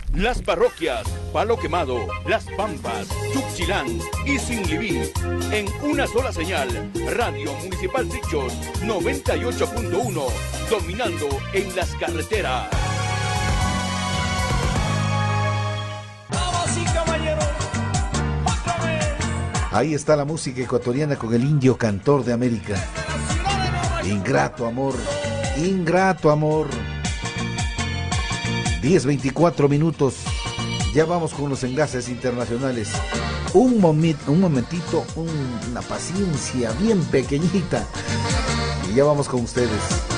Las parroquias Palo Quemado, Las Pampas, Chuxilán y Sinlibí. En una sola señal, Radio Municipal Sichos 98.1, dominando en las carreteras. Damas y caballeros, otra vez. Ahí está la música ecuatoriana con el Indio Cantor de América. Ingrato amor, ingrato amor. 10:24 minutos. Ya vamos con los enlaces internacionales. Un momentito, una paciencia bien pequeñita. Y ya vamos con ustedes.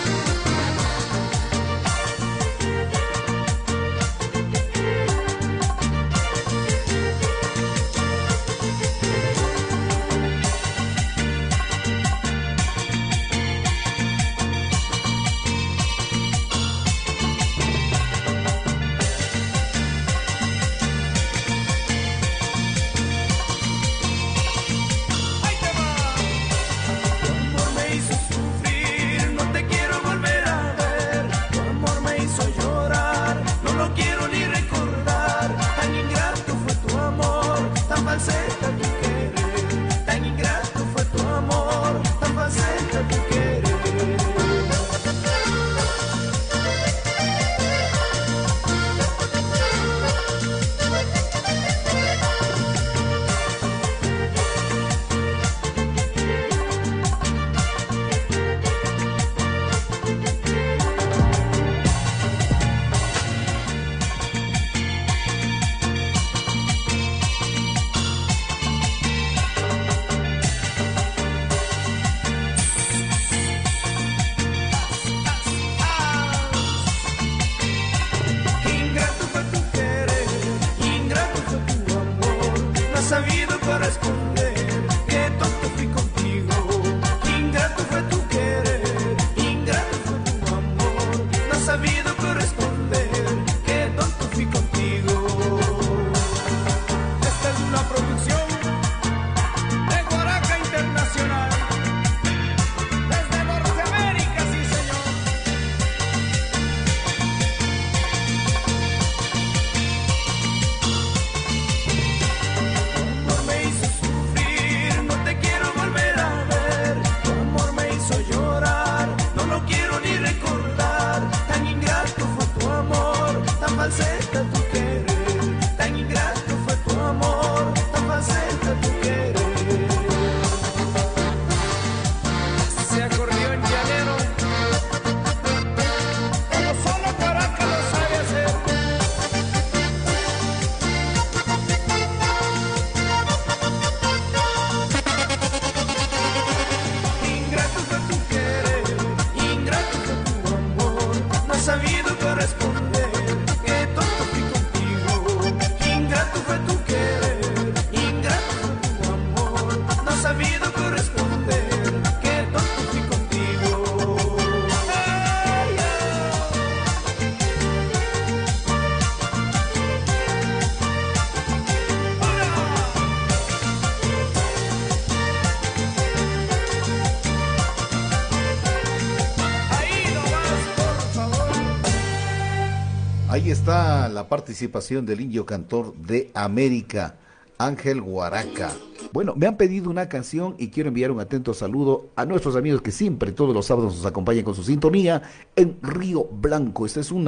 Ahí está la participación del Indio Cantor de América, Ángel Guaraca. Bueno, me han pedido una canción y quiero enviar un atento saludo a nuestros amigos que siempre, todos los sábados, nos acompañan con su sintonía en Río Blanco. Este es un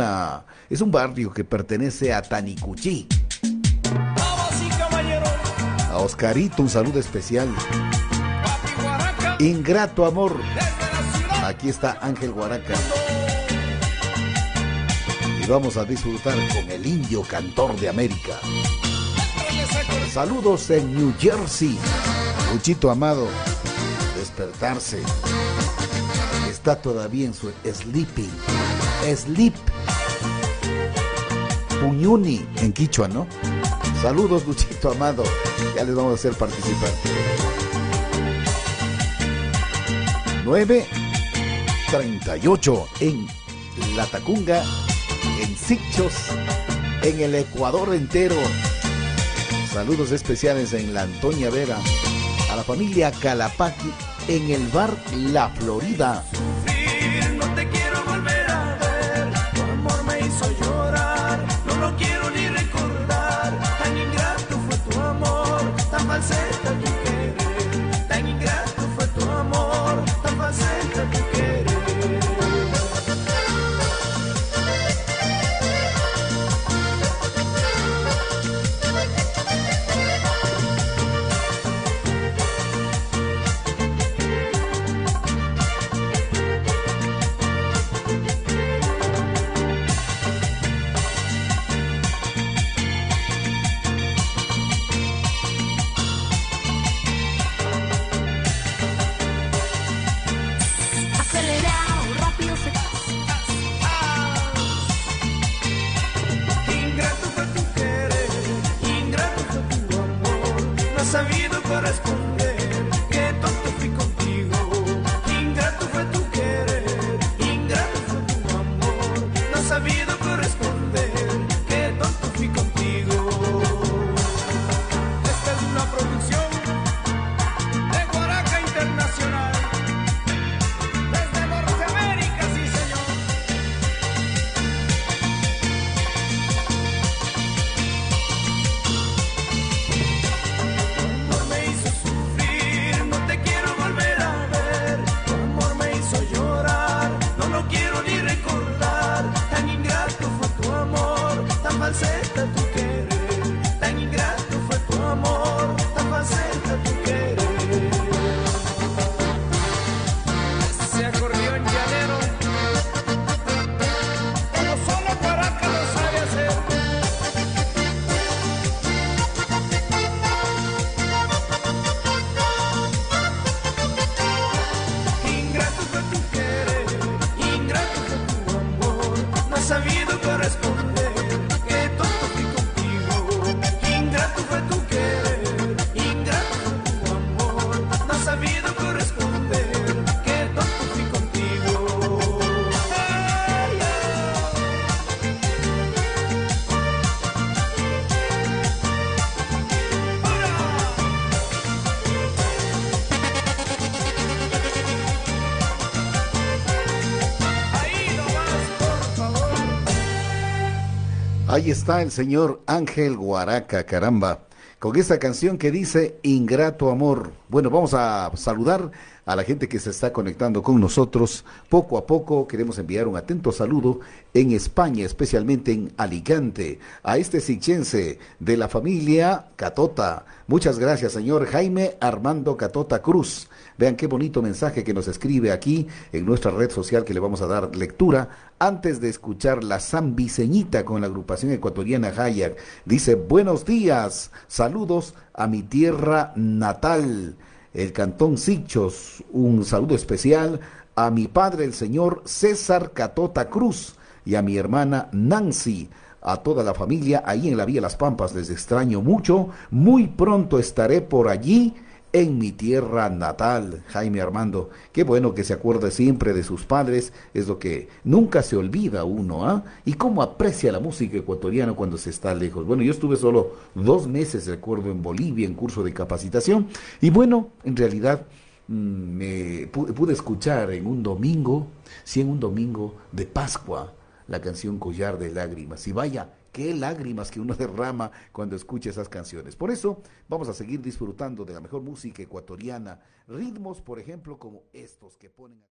barrio que pertenece a Tanicuchí. A Oscarito, un saludo especial. Ingrato amor. Aquí está Ángel Guaraca. Y vamos a disfrutar con el Indio Cantor de América. Saludos en New Jersey. Luchito amado, despertarse. Está todavía en su sleeping. Sleep. Puñuni en quichua, ¿no? Saludos, Luchito amado. Ya les vamos a hacer participar. 9:38 en La Tacunga, en Sichos, en el Ecuador entero. Saludos especiales en la Antonia Vera, a la familia Calapaqui, en el bar La Florida. No te quiero volver a ver, tu amor me hizo llorar, no lo quiero ni recordar. corresponder, qué tonto fui contigo. Ingrato fue tu querer, ingrato fue tu amor, no has sabido corresponder, qué tonto fui contigo. Esta es una producción de Guaraca Internacional, desde Norteamérica, sí señor. Tu amor me hizo sufrir, no te quiero volver a ver. Tu amor me hizo llorar, no lo quiero ni recordar. Tan ingrato fue tu amor, tan falseta tu querer. Tan ingrato fue tu amor, tan falseta tu querer. Ese acordeón llanero, como solo Guaraca lo sabe hacer. Ingrato fue tu querer, ingrato fue tu amor, no has sabido corresponder, qué tonto fui contigo. Ingrato fue tu querer, ingrato fue tu amor, no has sabido corresponder, qué tonto fui contigo. Ay, ahí nomás, por favor. Ahí está el señor Ángel Guaraca, caramba, con esta canción que dice Ingrato Amor. Bueno, vamos a saludar a la gente que se está conectando con nosotros. Poco a poco queremos enviar un atento saludo en España, especialmente en Alicante, a este sichense de la familia Catota. Muchas gracias, señor Jaime Armando Catota Cruz. Vean qué bonito mensaje que nos escribe aquí en nuestra red social que le vamos a dar lectura antes de escuchar la Zambiseñita con la agrupación ecuatoriana Hayak. Dice, buenos días, saludos a mi tierra natal, el Cantón Sichos. Un saludo especial a mi padre, el señor César Catota Cruz, y a mi hermana Nancy, a toda la familia ahí en la Vía Las Pampas. Les extraño mucho, muy pronto estaré por allí en mi tierra natal. Jaime Armando, qué bueno que se acuerde siempre de sus padres, es lo que nunca se olvida uno, ¿ah? Y cómo aprecia la música ecuatoriana cuando se está lejos. Bueno, yo estuve solo 2 meses, recuerdo, en Bolivia en curso de capacitación, y bueno, en realidad me pude escuchar en un domingo, sí, en un domingo de Pascua, la canción Collar de Lágrimas, y vaya, qué lágrimas que uno derrama cuando escucha esas canciones. Por eso vamos a seguir disfrutando de la mejor música ecuatoriana, ritmos, por ejemplo, como estos que ponen